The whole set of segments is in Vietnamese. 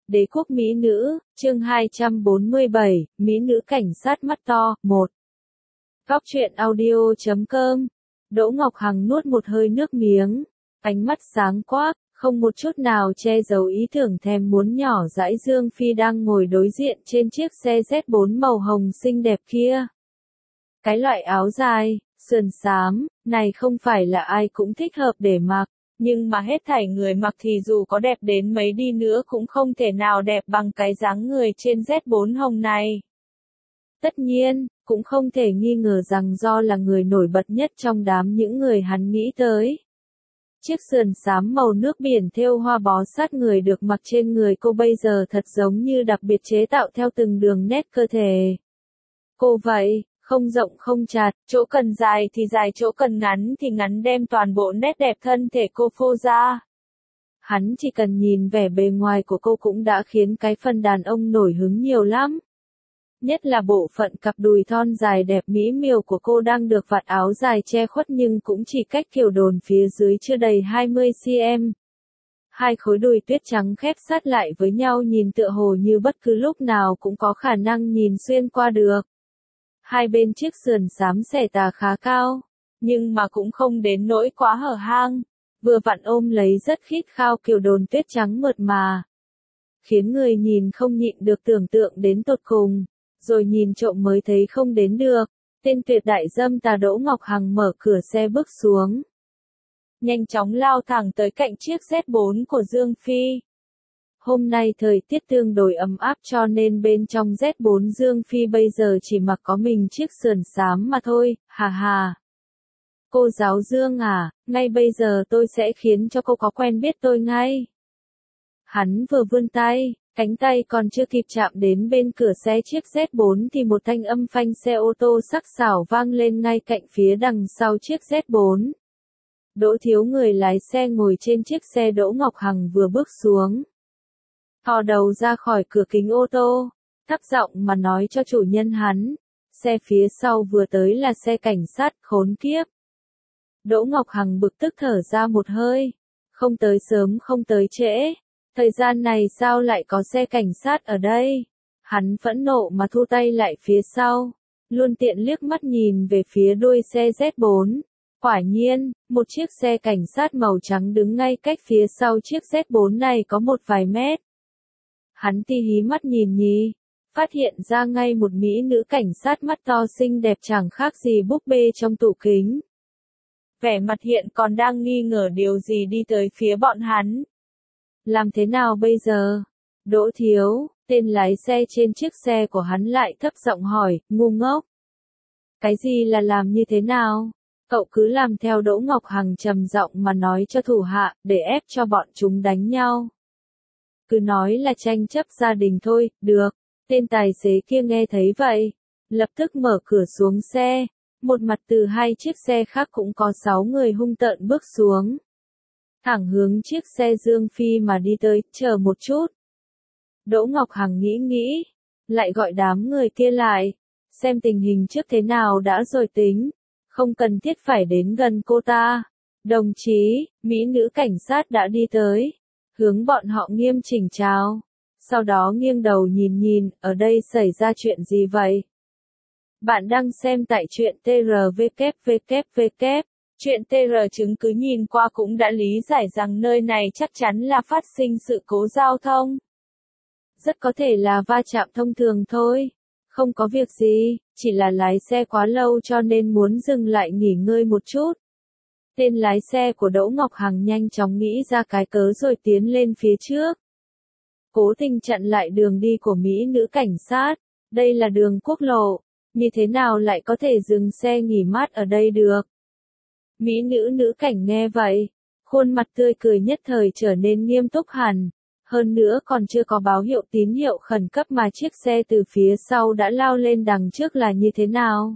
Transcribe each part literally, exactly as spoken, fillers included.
Đế quốc mỹ nữ, chương hai trăm bốn mươi bảy, mỹ nữ cảnh sát mắt to, một. Góc truyện audio chấm com. Đỗ Ngọc Hằng nuốt một hơi nước miếng, ánh mắt sáng quắc, không một chút nào che giấu ý tưởng thèm muốn nhỏ dãi Dương Phi đang ngồi đối diện trên chiếc xe Z bốn màu hồng xinh đẹp kia. Cái loại áo dài, sườn xám, này không phải là ai cũng thích hợp để mặc. Nhưng mà hết thảy người mặc thì dù có đẹp đến mấy đi nữa cũng không thể nào đẹp bằng cái dáng người trên Z bốn hồng này. Tất nhiên, cũng không thể nghi ngờ rằng do là người nổi bật nhất trong đám những người hắn nghĩ tới. Chiếc sườn xám màu nước biển thêu hoa bó sát người được mặc trên người cô bây giờ thật giống như đặc biệt chế tạo theo từng đường nét cơ thể. Cô vậy, không rộng không chặt, chỗ cần dài thì dài, chỗ cần ngắn thì ngắn, đem toàn bộ nét đẹp thân thể cô phô ra. Hắn chỉ cần nhìn vẻ bề ngoài của cô cũng đã khiến cái phần đàn ông nổi hứng nhiều lắm. Nhất là bộ phận cặp đùi thon dài đẹp mỹ miều của cô đang được vạt áo dài che khuất nhưng cũng chỉ cách kiểu đồn phía dưới chưa đầy hai mươi xăng-ti-mét. Hai khối đùi tuyết trắng khép sát lại với nhau nhìn tựa hồ như bất cứ lúc nào cũng có khả năng nhìn xuyên qua được. Hai bên chiếc sườn xám xẻ tà khá cao, nhưng mà cũng không đến nỗi quá hở hang, vừa vặn ôm lấy rất khít khao kiểu đồn tuyết trắng mượt mà. Khiến người nhìn không nhịn được tưởng tượng đến tột cùng, rồi nhìn trộm mới thấy không đến được. Tên tuyệt đại dâm tà Đỗ Ngọc Hằng mở cửa xe bước xuống, nhanh chóng lao thẳng tới cạnh chiếc Z bốn của Dương Phi. Hôm nay thời tiết tương đối ấm áp cho nên bên trong Z bốn Dương Phi bây giờ chỉ mặc có mình chiếc sườn xám mà thôi, hà hà. Cô giáo Dương à, ngay bây giờ tôi sẽ khiến cho cô có quen biết tôi ngay. Hắn vừa vươn tay, cánh tay còn chưa kịp chạm đến bên cửa xe chiếc Z bốn thì một thanh âm phanh xe ô tô sắc sảo vang lên ngay cạnh phía đằng sau chiếc Z bốn. Đỗ Thiếu, người lái xe ngồi trên chiếc xe Đỗ Ngọc Hằng vừa bước xuống, thò đầu ra khỏi cửa kính ô tô, thấp giọng mà nói cho chủ nhân hắn, xe phía sau vừa tới là xe cảnh sát, khốn kiếp. Đỗ Ngọc Hằng bực tức thở ra một hơi, không tới sớm không tới trễ, thời gian này sao lại có xe cảnh sát ở đây? Hắn phẫn nộ mà thu tay lại phía sau, luôn tiện liếc mắt nhìn về phía đuôi xe Z bốn. Quả nhiên, một chiếc xe cảnh sát màu trắng đứng ngay cách phía sau chiếc Z bốn này có một vài mét. Hắn ti hí mắt nhìn nhì, phát hiện ra ngay một mỹ nữ cảnh sát mắt to xinh đẹp chẳng khác gì búp bê trong tủ kính. Vẻ mặt hiện còn đang nghi ngờ điều gì đi tới phía bọn hắn. Làm thế nào bây giờ? Đỗ Thiếu, tên lái xe trên chiếc xe của hắn lại thấp giọng hỏi, ngu ngốc. Cái gì là làm như thế nào? Cậu cứ làm theo. Đỗ Ngọc Hằng trầm giọng mà nói cho thủ hạ, để ép cho bọn chúng đánh nhau. Cứ nói là tranh chấp gia đình thôi, được. Tên tài xế kia nghe thấy vậy, lập tức mở cửa xuống xe. Một mặt từ hai chiếc xe khác cũng có sáu người hung tợn bước xuống, thẳng hướng chiếc xe Dương Phi mà đi tới. Chờ một chút. Đỗ Ngọc Hằng nghĩ nghĩ, lại gọi đám người kia lại, xem tình hình trước thế nào đã rồi tính, không cần thiết phải đến gần cô ta. Đồng chí, mỹ nữ cảnh sát đã đi tới, hướng bọn họ nghiêm chỉnh chào, sau đó nghiêng đầu nhìn nhìn, ở đây xảy ra chuyện gì vậy? Bạn đang xem tại truyện tê rờ vê kép vê kép vê kép. Chuyện tê rờ chứng cứ nhìn qua cũng đã lý giải rằng nơi này chắc chắn là phát sinh sự cố giao thông. Rất có thể là va chạm thông thường thôi. Không có việc gì, chỉ là lái xe quá lâu cho nên muốn dừng lại nghỉ ngơi một chút. Tên lái xe của Đỗ Ngọc Hằng nhanh chóng nghĩ ra cái cớ rồi tiến lên phía trước, cố tình chặn lại đường đi của mỹ nữ cảnh sát. Đây là đường quốc lộ, như thế nào lại có thể dừng xe nghỉ mát ở đây được? Mỹ nữ nữ cảnh nghe vậy, khuôn mặt tươi cười nhất thời trở nên nghiêm túc hẳn. Hơn nữa còn chưa có báo hiệu tín hiệu khẩn cấp mà chiếc xe từ phía sau đã lao lên đằng trước là như thế nào?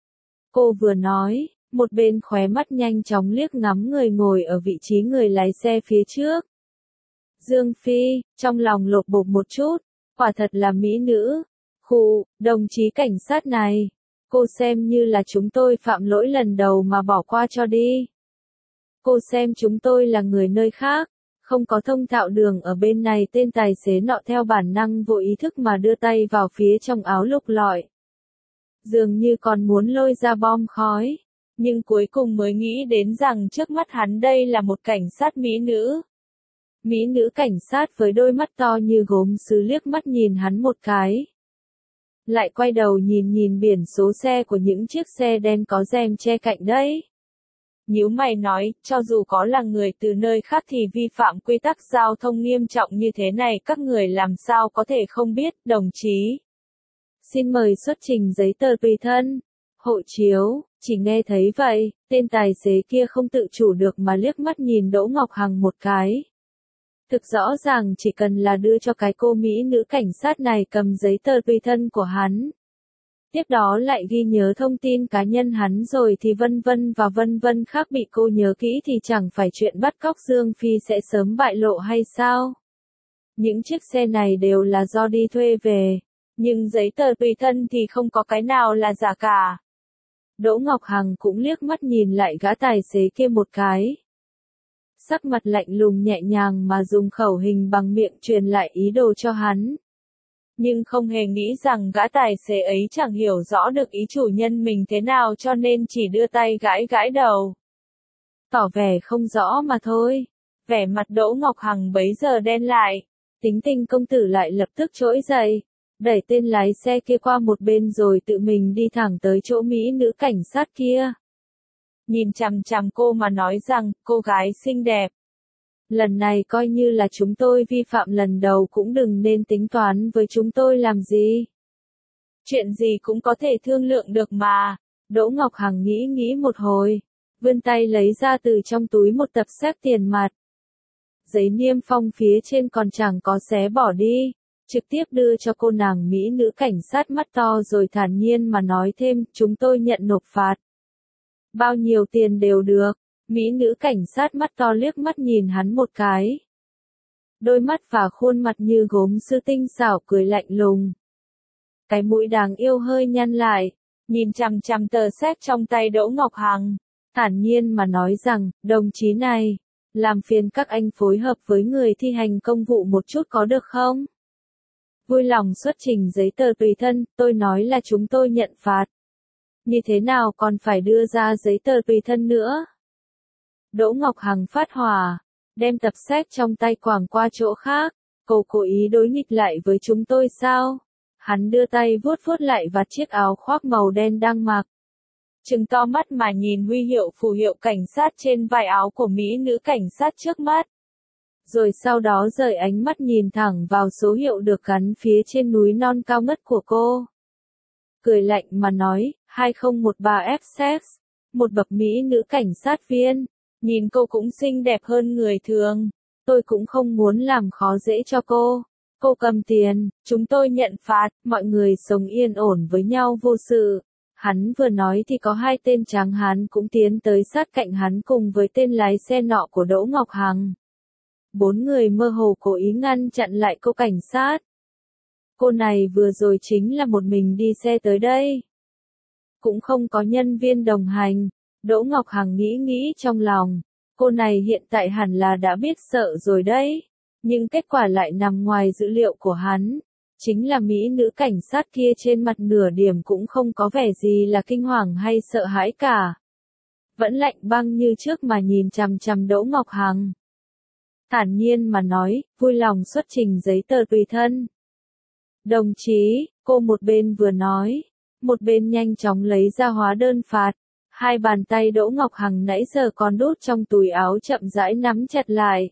Cô vừa nói, một bên khóe mắt nhanh chóng liếc ngắm người ngồi ở vị trí người lái xe phía trước. Dương Phi, trong lòng lột bột một chút, quả thật là mỹ nữ. Khụ, đồng chí cảnh sát này, cô xem như là chúng tôi phạm lỗi lần đầu mà bỏ qua cho đi. Cô xem chúng tôi là người nơi khác, Không có thông thạo đường ở bên này, tên tài xế nọ theo bản năng vô ý thức mà đưa tay vào phía trong áo lục lọi. Dường như còn muốn lôi ra bom khói. Nhưng cuối cùng mới nghĩ đến rằng trước mắt hắn đây là một cảnh sát mỹ nữ. Mỹ nữ cảnh sát với đôi mắt to như gốm sứ liếc mắt nhìn hắn một cái. Lại quay đầu nhìn nhìn biển số xe của những chiếc xe đen có rèm che cạnh đấy. Nhíu mày nói, cho dù có là người từ nơi khác thì vi phạm quy tắc giao thông nghiêm trọng như thế này các người làm sao có thể không biết, đồng chí. Xin mời xuất trình giấy tờ tùy thân, hộ chiếu. Chỉ nghe thấy vậy, tên tài xế kia không tự chủ được mà liếc mắt nhìn Đỗ Ngọc Hằng một cái. Thực rõ ràng chỉ cần là đưa cho cái cô mỹ nữ cảnh sát này cầm giấy tờ tùy thân của hắn. Tiếp đó lại ghi nhớ thông tin cá nhân hắn rồi thì vân vân và vân vân khác bị cô nhớ kỹ thì chẳng phải chuyện bắt cóc Dương Phi sẽ sớm bại lộ hay sao? Những chiếc xe này đều là do đi thuê về, nhưng giấy tờ tùy thân thì không có cái nào là giả cả. Đỗ Ngọc Hằng cũng liếc mắt nhìn lại gã tài xế kia một cái. Sắc mặt lạnh lùng nhẹ nhàng mà dùng khẩu hình bằng miệng truyền lại ý đồ cho hắn. Nhưng không hề nghĩ rằng gã tài xế ấy chẳng hiểu rõ được ý chủ nhân mình thế nào cho nên chỉ đưa tay gãi gãi đầu. Tỏ vẻ không rõ mà thôi. Vẻ mặt Đỗ Ngọc Hằng bấy giờ đen lại. Tính tình công tử lại lập tức trỗi dậy. Đẩy tên lái xe kia qua một bên rồi tự mình đi thẳng tới chỗ mỹ nữ cảnh sát kia. Nhìn chằm chằm cô mà nói rằng, cô gái xinh đẹp. Lần này coi như là chúng tôi vi phạm lần đầu cũng đừng nên tính toán với chúng tôi làm gì. Chuyện gì cũng có thể thương lượng được mà. Đỗ Ngọc Hằng nghĩ nghĩ một hồi. Vươn tay lấy ra từ trong túi một tập xếp tiền mặt. Giấy niêm phong phía trên còn chẳng có xé bỏ đi. Trực tiếp đưa cho cô nàng mỹ nữ cảnh sát mắt to rồi thản nhiên mà nói thêm, chúng tôi nhận nộp phạt. Bao nhiêu tiền đều được. Mỹ nữ cảnh sát mắt to liếc mắt nhìn hắn một cái. Đôi mắt và khuôn mặt như gốm sứ tinh xảo cười lạnh lùng. Cái mũi đáng yêu hơi nhăn lại, nhìn chằm chằm tờ séc trong tay Đỗ Ngọc Hằng, thản nhiên mà nói rằng, đồng chí này, làm phiền các anh phối hợp với người thi hành công vụ một chút có được không? Vui lòng xuất trình giấy tờ tùy thân, tôi nói là chúng tôi nhận phạt. Như thế nào còn phải đưa ra giấy tờ tùy thân nữa? Đỗ Ngọc Hằng phát hỏa, đem tập sách trong tay quàng qua chỗ khác. Cô cố ý đối nghịch lại với chúng tôi sao? Hắn đưa tay vuốt vuốt lại vạt chiếc áo khoác màu đen đang mặc. Trừng to mắt mà nhìn huy hiệu phù hiệu cảnh sát trên vai áo của mỹ nữ cảnh sát trước mắt. Rồi sau đó rời ánh mắt nhìn thẳng vào số hiệu được gắn phía trên núi non cao ngất của cô. Cười lạnh mà nói, hai không một ba F sex, một bậc mỹ nữ cảnh sát viên. Nhìn cô cũng xinh đẹp hơn người thường. Tôi cũng không muốn làm khó dễ cho cô. Cô cầm tiền, chúng tôi nhận phạt, mọi người sống yên ổn với nhau vô sự. Hắn vừa nói thì có hai tên tráng hán cũng tiến tới sát cạnh hắn cùng với tên lái xe nọ của Đỗ Ngọc Hằng. Bốn người mơ hồ cố ý ngăn chặn lại cô cảnh sát. Cô này vừa rồi chính là một mình đi xe tới đây. Cũng không có nhân viên đồng hành. Đỗ Ngọc Hằng nghĩ nghĩ trong lòng. Cô này hiện tại hẳn là đã biết sợ rồi đấy. Nhưng kết quả lại nằm ngoài dữ liệu của hắn. Chính là mỹ nữ cảnh sát kia trên mặt nửa điểm cũng không có vẻ gì là kinh hoàng hay sợ hãi cả. Vẫn lạnh băng như trước mà nhìn chằm chằm Đỗ Ngọc Hằng. Thản nhiên mà nói, vui lòng xuất trình giấy tờ tùy thân. Đồng chí, cô một bên vừa nói, một bên nhanh chóng lấy ra hóa đơn phạt. Hai bàn tay Đỗ Ngọc Hằng nãy giờ còn đút trong túi áo chậm rãi nắm chặt lại.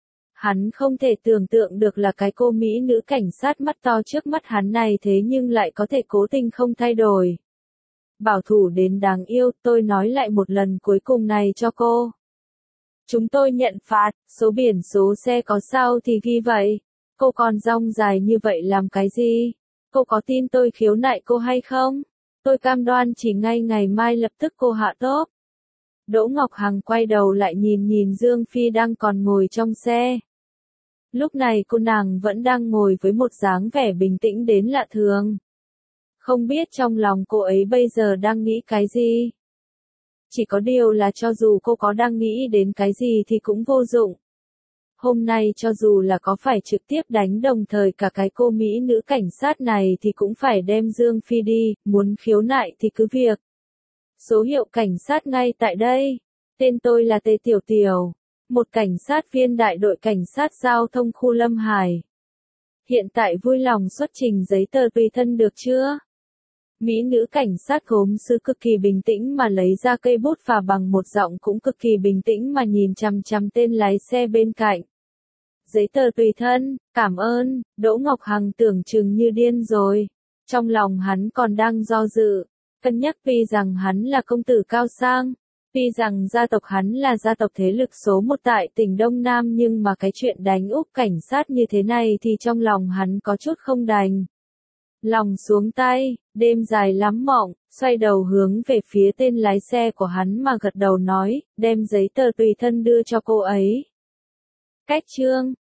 Hắn không thể tưởng tượng được là cái cô mỹ nữ cảnh sát mắt to trước mắt hắn này thế nhưng lại có thể cố tình không thay đổi. Bảo thủ đến đáng yêu, tôi nói lại một lần cuối cùng này cho cô. Chúng tôi nhận phạt, số biển số xe có sao thì ghi vậy. Cô còn rong dài như vậy làm cái gì? Cô có tin tôi khiếu nại cô hay không? Tôi cam đoan chỉ ngay ngày mai lập tức cô hạ tốp. Đỗ Ngọc Hằng quay đầu lại nhìn nhìn Dương Phi đang còn ngồi trong xe. Lúc này cô nàng vẫn đang ngồi với một dáng vẻ bình tĩnh đến lạ thường. Không biết trong lòng cô ấy bây giờ đang nghĩ cái gì. Chỉ có điều là cho dù cô có đang nghĩ đến cái gì thì cũng vô dụng. hôm nay cho dù là có phải trực tiếp đánh đồng thời cả cái cô Mỹ nữ cảnh sát này thì cũng phải đem Dương Phi đi, muốn khiếu nại thì cứ việc. Số hiệu cảnh sát ngay tại đây. Tên tôi là Tề Tiểu Tiểu, một cảnh sát viên đại đội cảnh sát giao thông khu Lâm Hải. Hiện tại vui lòng xuất trình giấy tờ tùy thân được chưa? Mỹ nữ cảnh sát gốm sứ cực kỳ bình tĩnh mà lấy ra cây bút và bằng một giọng cũng cực kỳ bình tĩnh mà nhìn chằm chằm tên lái xe bên cạnh. Giấy tờ tùy thân, cảm ơn, Đỗ Ngọc Hằng tưởng chừng như điên rồi. Trong lòng hắn còn đang do dự, cân nhắc vì rằng hắn là công tử cao sang, vì rằng gia tộc hắn là gia tộc thế lực số một tại tỉnh Đông Nam nhưng mà cái chuyện đánh úp cảnh sát như thế này thì trong lòng hắn có chút không đành. Lòng xuống tay, đêm dài lắm mộng, xoay đầu hướng về phía tên lái xe của hắn mà gật đầu nói, đem giấy tờ tùy thân đưa cho cô ấy. Cách chương